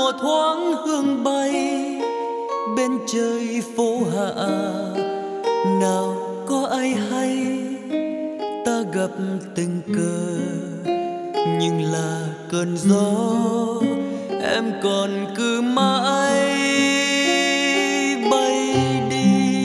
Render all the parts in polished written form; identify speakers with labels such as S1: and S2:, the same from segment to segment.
S1: mùa thoáng hương bay bên trời phố hạ, nào có ai hay ta gặp tình cờ, nhưng là cơn gió em còn cứ mãi bay đi.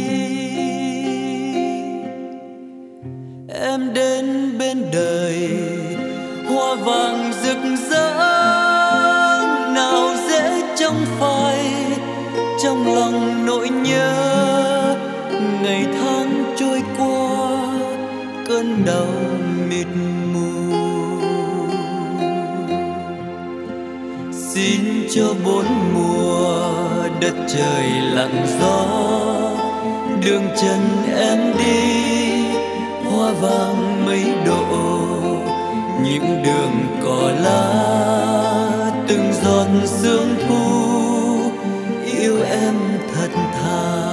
S1: Em đến bên đời hoa vàng rực rỡ, nào dễ trong phai trong lòng nỗi nhớ. Ngày tháng trôi qua cơn đau mịt mù, xin cho bốn mùa đất trời lặng gió, đường chân em đi hoa vàng mấy độ, những đường cỏ lá từng giọt sương thu yêu em thật thà.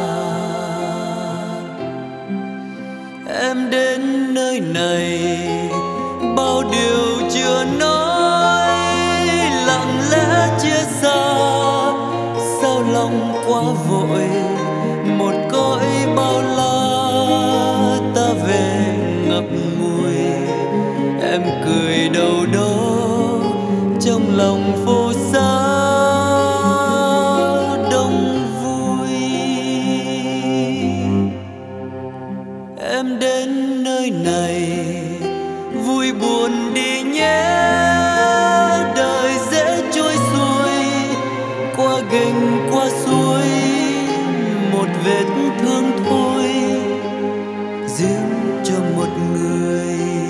S1: Em đến nơi này bao điều chưa nói, lặng lẽ chia xa sao lòng quá vội, một cõi bao la ta về ngập ngùi. Em cười đâu đó trong lòng phố xa đông vui. Em đến nơi này vui buồn đi nhé, đời dễ trôi xuôi qua gành qua suối, một vết thương thôi riêng cho một người.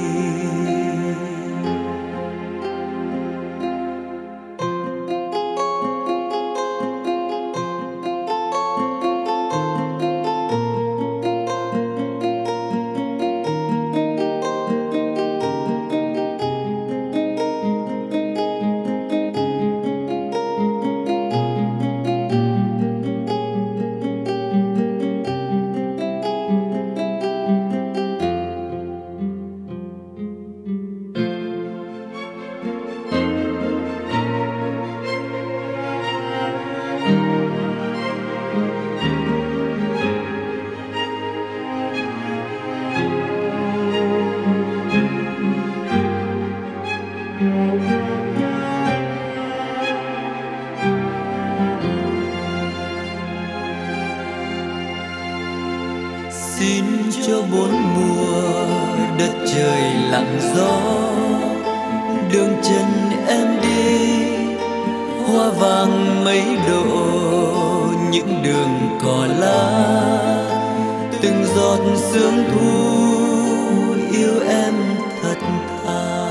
S1: Xin cho bốn mùa đất trời lặng gió, đường chân em đi hoa vàng mấy độ, những đường cỏ lá từng giọt sương thu yêu em thật thà.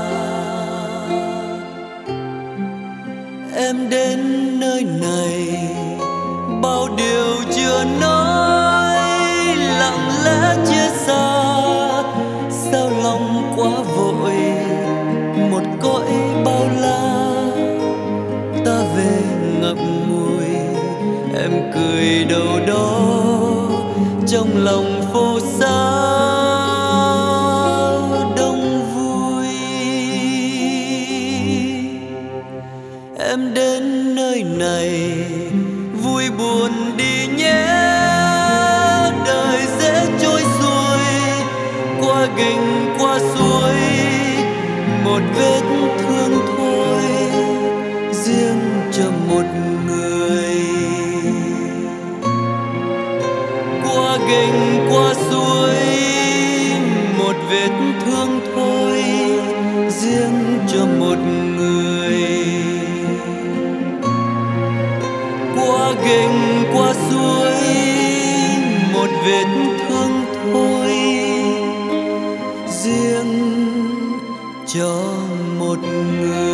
S1: Em đến nơi này bao điều chưa nói, lặng lẽ chia xa sao lòng quá vội, một cõi bao la ta về ngập ngùi. Em cười đâu đó trong lòng phố xa đông vui. Em đến nơi này vui buồn đi nhé, đời dễ trôi xuôi qua gành qua suối, một vết thương thôi riêng cho một người. Qua gành qua suối, một vết thương thôi riêng cho một người. Qua gành qua suối, một vết thương thôi riêng cho một người.